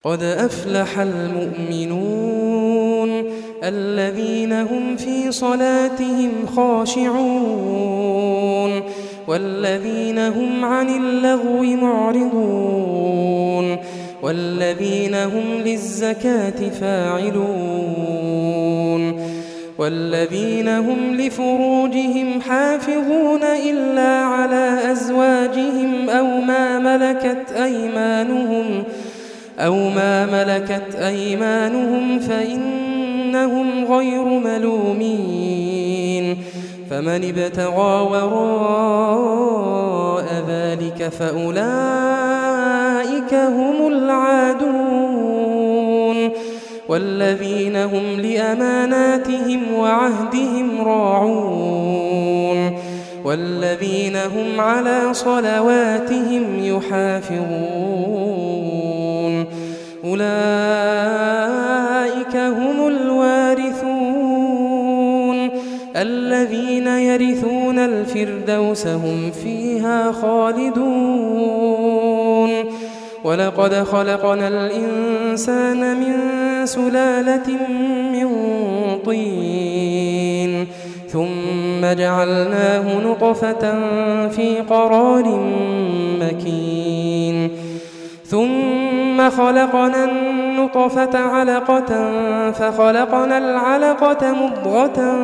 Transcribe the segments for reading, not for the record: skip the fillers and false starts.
قد أفلح المؤمنون الذين هم في صلاتهم خاشعون والذين هم عن اللغو معرضون والذين هم للزكاة فاعلون والذين هم لفروجهم حافظون إلا على أزواجهم أو ما ملكت أيمانهم فإنهم غير ملومين فمن ابتغى وراء ذلك فأولئك هم العادون والذين هم لأماناتهم وعهدهم راعون والذين هم على صلواتهم يحافظون أولئك هم الوارثون الذين يرثون الفردوس هم فيها خالدون ولقد خلقنا الإنسان من سلالة من طين ثم جعلناه نطفة في قرار مكين ثم خلقنا النطفة علقة فخلقنا العلقة مضغة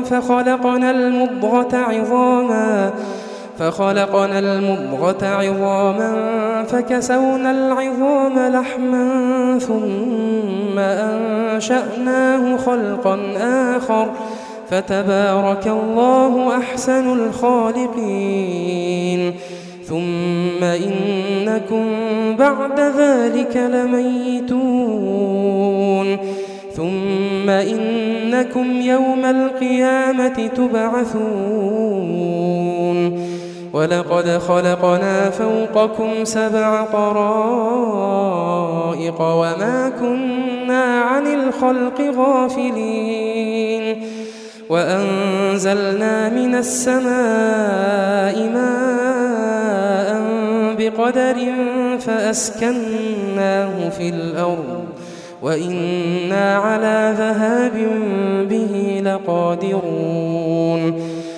فخلقنا المضغة عظاما فكسونا العظام لحما ثم أنشأناه خلقا آخر فتبارك الله أحسن الخالقين ثم إنكم بعد ذلك لميتون ثم إنكم يوم القيامة تبعثون ولقد خلقنا فوقكم 7 طرائق وما كنا عن الخلق غافلين وأنزلنا من السماء ماء بقدر فأسكناه في الأرض وإنا على ذهاب به لقادرون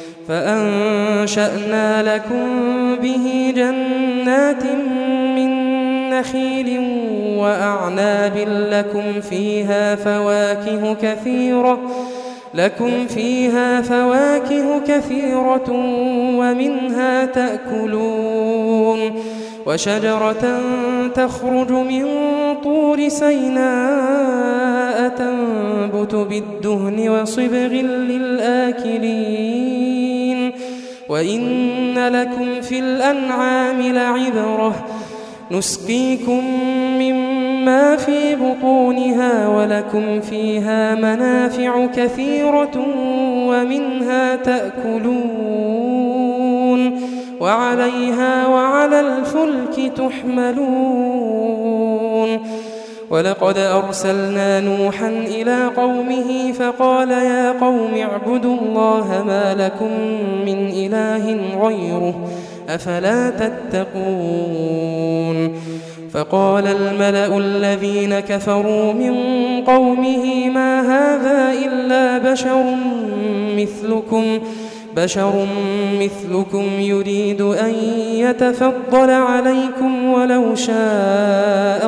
فأنشأنا لكم به جنات من نخيل وأعناب لكم فيها فواكه كثيرة ومنها تأكلون وشجرة تخرج من طور سيناء تنبت بالدهن وصبغ للآكلين وإن لكم في الأنعام لعبرة نسقيكم مما في بطونها ولكم فيها منافع كثيرة ومنها تأكلون وعليها وعلى الفلك تحملون ولقد أرسلنا نوحا إلى قومه فقال يا قوم اعبدوا الله ما لكم من إله غيره أفلا تتقون فقال الملأ الذين كفروا من قومه ما هذا إلا بشر مثلكم يريد أن يتفضل عليكم ولو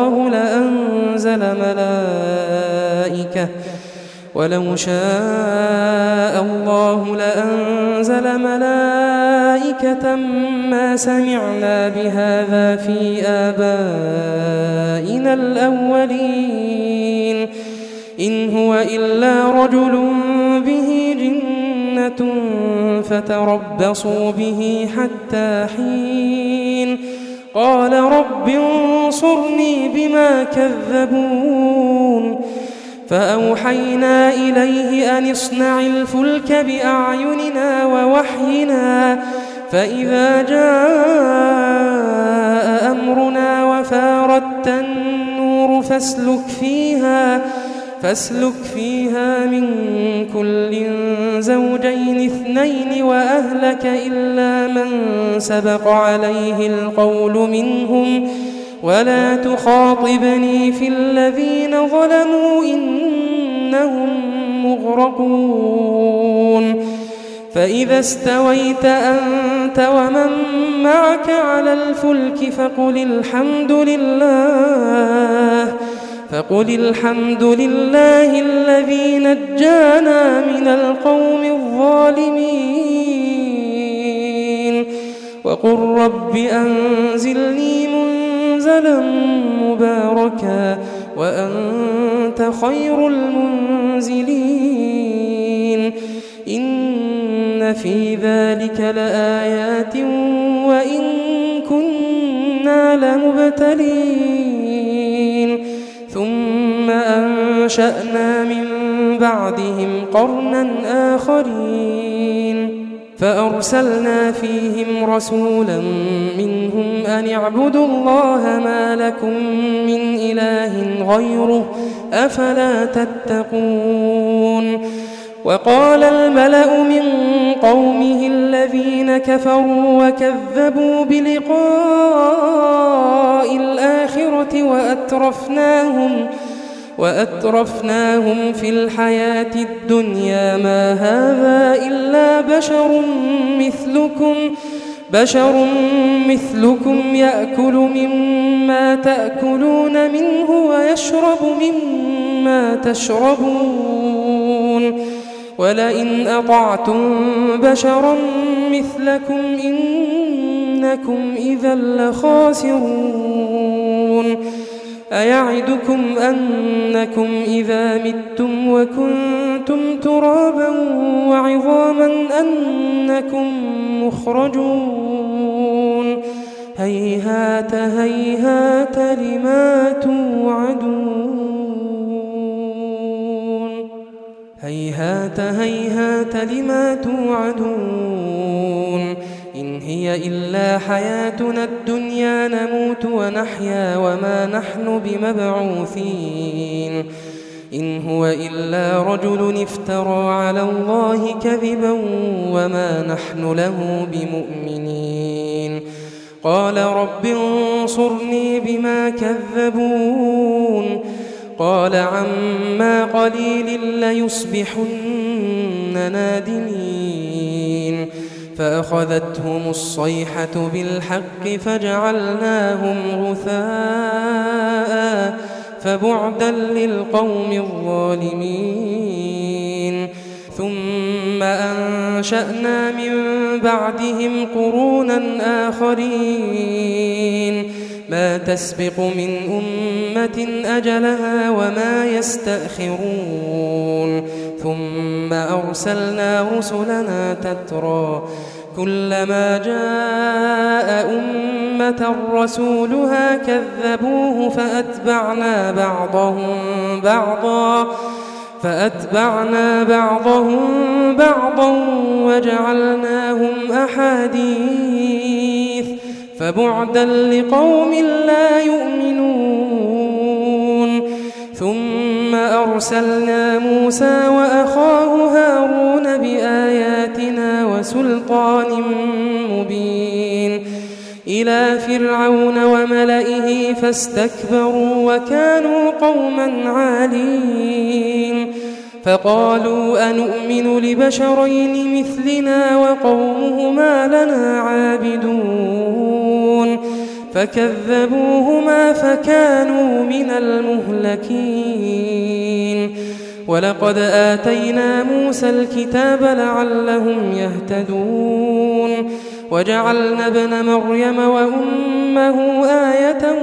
شاء الله لأنزل ملائكة ما سمعنا بهذا في آبائنا الأولين إن هو إلا رجل به جنة فتربصوا به حتى حين قال رب انصرني بما كذبون فأوحينا إليه أن اصنع الفلك بأعيننا ووحينا فإذا جاء أمرنا وفاردت النور فاسلك فيها من كل زوجين 2 وأهلك إلا من سبق عليه القول منهم ولا تخاطبني في الذين ظلموا إنهم مغرقون فإذا استويت أنت ومن معك على الفلك فقل الحمد لله الذي نجانا من القوم الظالمين وقل رب أنزلني منزلا مباركا وأنت خير المنزلين إن في ذلك لآيات وإن كنا لمبتلين ثم أنشأنا من بعدهم قرنا آخرين فأرسلنا فيهم رسولا منهم أن اعبدوا الله ما لكم من إله غيره أفلا تتقون وقال الملأ من قومه الذين كفروا وكذبوا بلقاء الآخرة وأترفناهم في الحياة الدنيا ما هذا إلا بشر مثلكم يأكل مما تأكلون منه ويشرب مما تشربون ولئن أطعتم بشرا مثلكم إنكم إذا لخاسرون أيعدكم أنكم إذا متم وكنتم ترابا وعظاما أنكم مخرجون هيهات هيهات لما توعدون هيهات هيهات لما توعدون إن هي إلا حياتنا الدنيا نموت ونحيا وما نحن بمبعوثين إن هو إلا رجل افترى على الله كذبا وما نحن له بمؤمنين قال رب انصرني بما كذبون قال عما قليل ليصبحن نادمين فأخذتهم الصيحة بالحق فجعلناهم غثاء فبعدا للقوم الظالمين ثم أنشأنا من بعدهم قرونا آخرين ما تسبق من أمة أجلها وما يستأخرون ثم أرسلنا رسلنا تترى كلما جاء أمة رسولها كذبوه فأتبعنا بعضهم بعضا وجعلناهم أحاديث فبعدا لقوم لا يؤمنون ثم أرسلنا موسى وأخاه هارون بآياتنا وسلطان مبين إلى فرعون وملئه فاستكبروا وكانوا قوما عالين فقالوا أنؤمن لبشرين مثلنا وقومهما لنا عابدون فكذبوهما فكانوا من المهلكين ولقد آتينا موسى الكتاب لعلهم يهتدون وجعلنا ابن مريم وأمه آية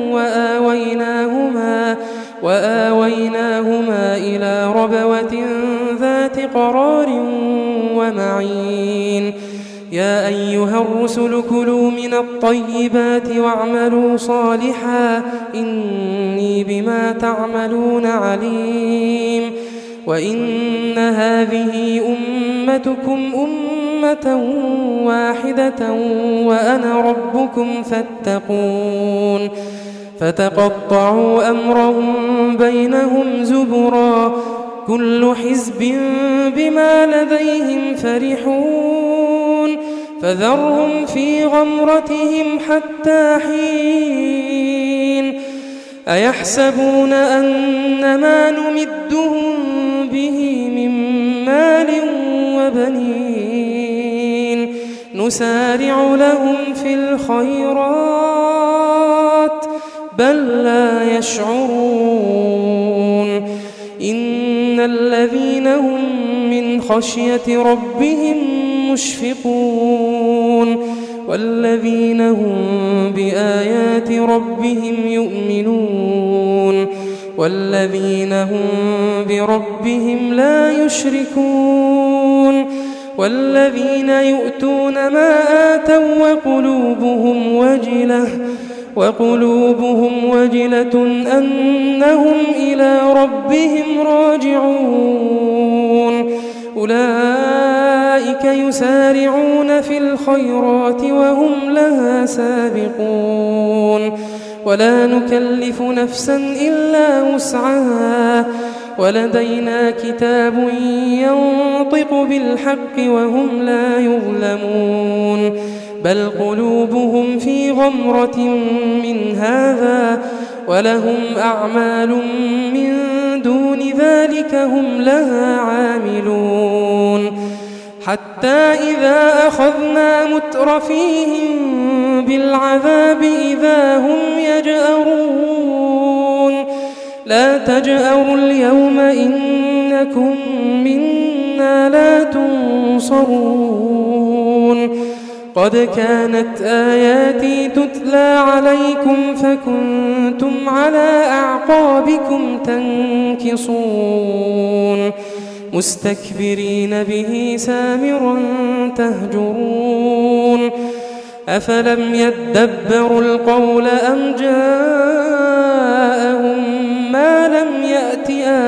وآويناهما إلى ربوة ذات قرار ومعين يا أيها الرسل كلوا من الطيبات واعملوا صالحا إني بما تعملون عليم وإن هذه أمتكم أمة واحدة وأنا ربكم فاتقون فتقطعوا أمرهم بينهم زبرا كل حزب بما لديهم فرحون فذرهم في غمرتهم حتى حين أيحسبون أن ما نمدهم به من مال وبنين نسارع لهم في الخيرات بل لا يشعرون إن الذين هم من خشية ربهم مشفقون والذين هم بآيات ربهم يؤمنون والذين هم بربهم لا يشركون والذين يؤتون ما آتوا وقلوبهم وجلة أنهم إلى ربهم راجعون أولئك يسارعون في الخيرات وهم لها سابقون ولا نكلف نفسا إلا وسعها ولدينا كتاب ينطق بالحق وهم لا يظلمون بل قلوبهم في غمرة من هذا ولهم أعمال من دون ذلك هم لها عاملون حتى إذا أخذنا مترفيهم بالعذاب إذا هم يجأرون لا تجأروا اليوم إنكم منا لا تنصرون قد كانت آياتي تتلى عليكم فكنتم على أعقابكم تنكصون مستكبرين به سامرا تهجرون أفلم يدبروا القول أم جاءهم ما لم يأت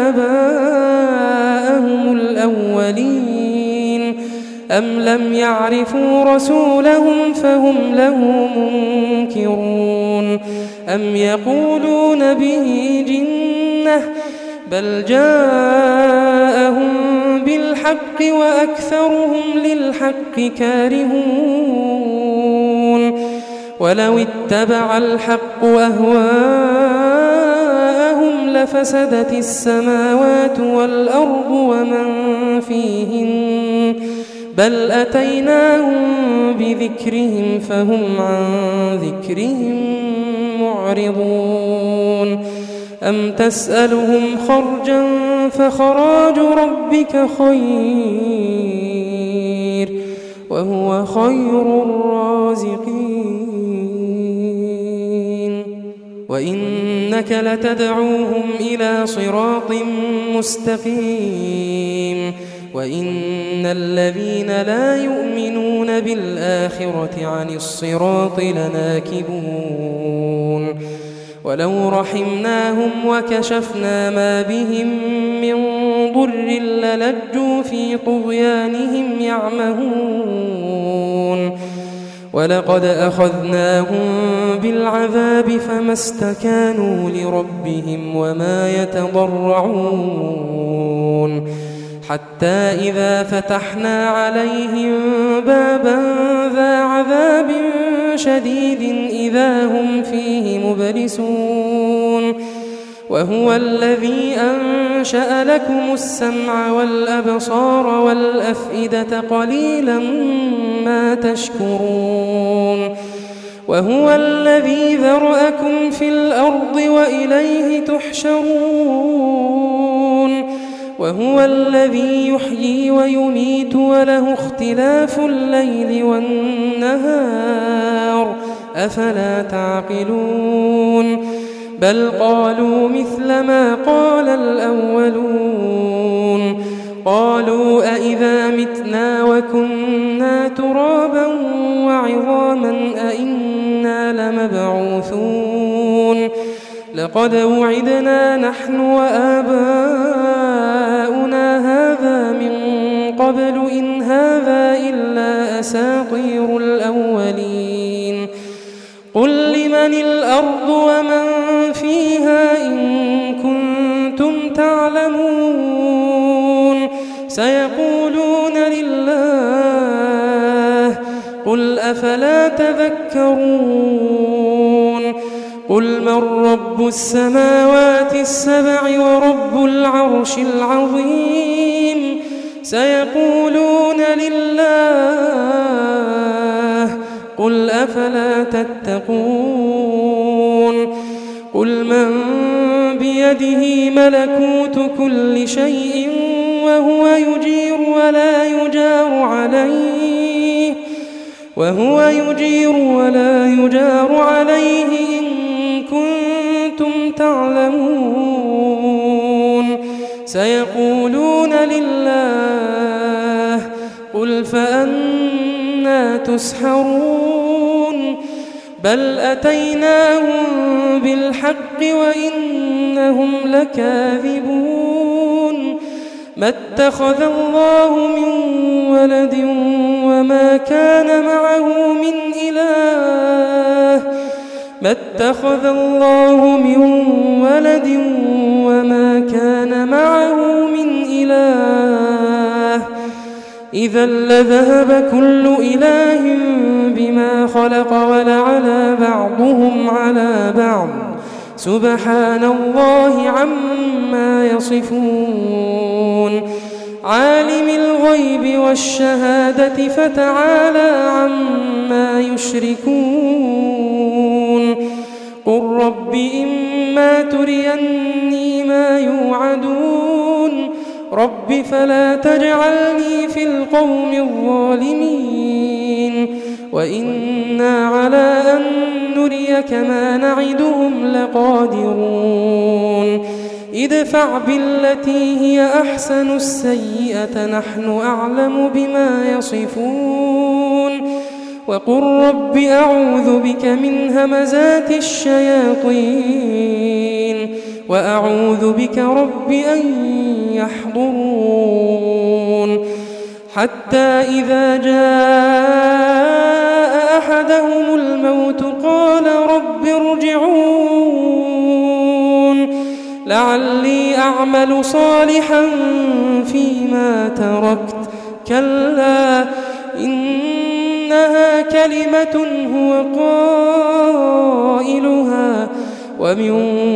آباءهم الأولين أم لم يعرفوا رسولهم فهم له منكرون أم يقولون به جنة بل جاءهم بالحق وأكثرهم للحق كارهون ولو اتبع الحق أهواءهم لفسدت السماوات والأرض ومن فيهن بل أتيناهم بذكرهم فهم عن ذكرهم معرضون أم تسألهم خرجا فخراج ربك خير وهو خير الرازقين وإنك لتدعوهم إلى صراط مستقيم وإن الذين لا يؤمنون بالآخرة عن الصراط لناكبون ولو رحمناهم وكشفنا ما بهم من ضر للجوا في طغيانهم يعمهون ولقد أخذناهم بالعذاب فما استكانوا لربهم وما يتضرعون حتى إذا فتحنا عليهم بابا ذا عذاب شديد إذا هم فيه مبلسون وهو الذي أنشأ لكم السمع والأبصار والأفئدة قليلا ما تشكرون وهو الذي ذرأكم في الأرض وإليه تحشرون وهو الذي يحيي ويميت وله اختلاف الليل والنهار أفلا تعقلون بل قالوا مثل ما قال الأولون قالوا أئذا متنا وكنا ترابا وعظاما أئنا لمبعوثون لقد وعدنا نحن وآباؤنا هذا من قبل إن هذا إلا أساطير الأولين قل لمن الأرض ومن فيها إن كنتم تعلمون سيقولون لله قل أفلا تذكرون قل من رب رب السماوات السبع ورب العرش العظيم سيقولون لله قل أفلا تتقون قل من بيده ملكوت كل شيء وهو يجير ولا يجار عليه إن كنتم تعلمون سيقولون لله قل فأنى تسحرون بل أتيناهم بالحق وإنهم لكاذبون ما اتخذ الله من ولد وما كان معه من إله إذا لذهب كل إله بما خلق ولعلى بعضهم على بعض سبحان الله عما يصفون عالم الغيب والشهادة فتعالى عما يشركون قل رب إما تريني ما يوعدون رب فلا تجعلني في القوم الظالمين وإنا على أن نريك ما نعدهم لقادرون ادفع بالتي هي أحسن السيئة نحن أعلم بما يصفون وقل رب أعوذ بك من همزات الشياطين وأعوذ بك رب أن يحضرون حتى إذا جاء أحدهم الموت قال رب ارجعون لعلي أعمل صالحا فيما تركت كلا إنها كلمة هو قائلها ومن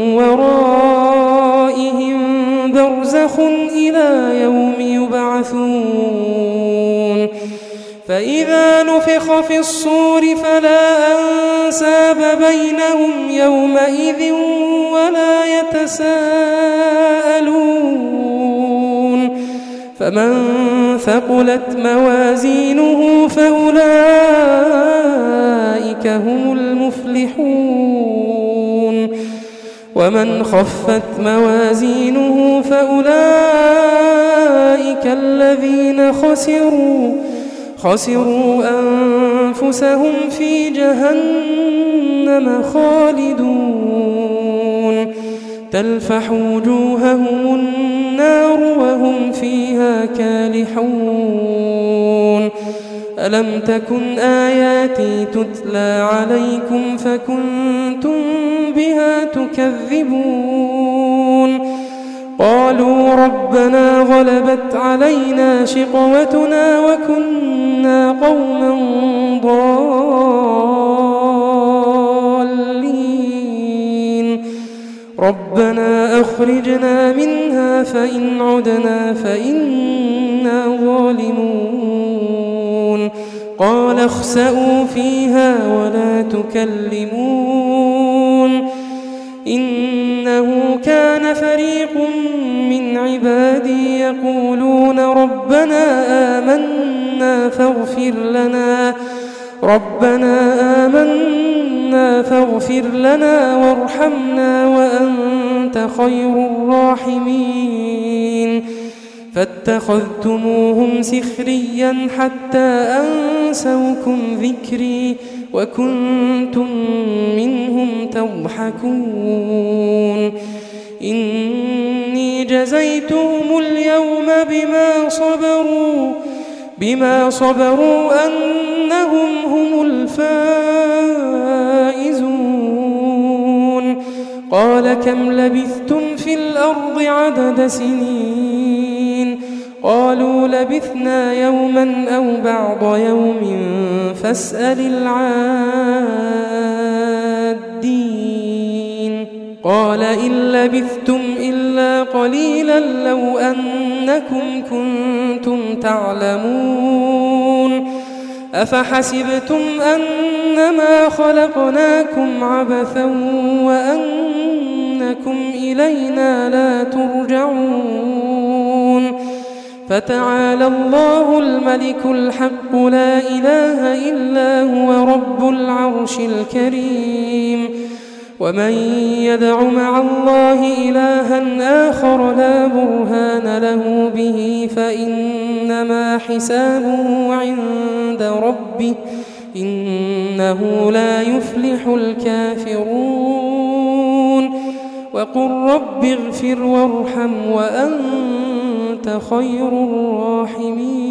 ورائهم برزخ إلى يوم يبعثون فإذا نفخ في الصور فلا أنساب بينهم يومئذ ولا يتساءلون فمن ثقلت موازينه فأولئك هم المفلحون ومن خفت موازينه فأولئك الذين خسروا أنفسهم في جهنم خالدون تلفح وجوههم النار وهم فيها كالحون ألم تكن آياتي تتلى عليكم فكنتم بها تكذبون قالوا ربنا غلبت علينا شقوتنا وكنا قوما ضالين ربنا أخرجنا منها فإن عدنا فإنا ظالمون قال اخسئوا فيها ولا تكلمون إنه كان فريق من عبادي يقولون ربنا آمنا فاغفر لنا وارحمنا وأنت خير الراحمين فاتخذتموهم سخريا حتى أنسوكم ذكري وكنتم منهم تضحكون إني جزيتهم اليوم بما صبروا أنهم هم الفائزون قال كم لبثتم في الأرض عدد سنين قالوا لبثنا يوما أو بعض يوم فاسأل العادين قال إن لبثتم إلا قليلا لو أنكم كنتم تعلمون أفحسبتم أنما خلقناكم عبثا وأنكم إلينا لا ترجعون فتعالى الله الملك الحق لا إله إلا هو رب العرش الكريم ومن يدع مع الله إلها آخر لا برهان له به فإنما حسابه عند ربه إنه لا يفلح الكافرون وقل رب اغفر وارحم وأنت خير الراحمين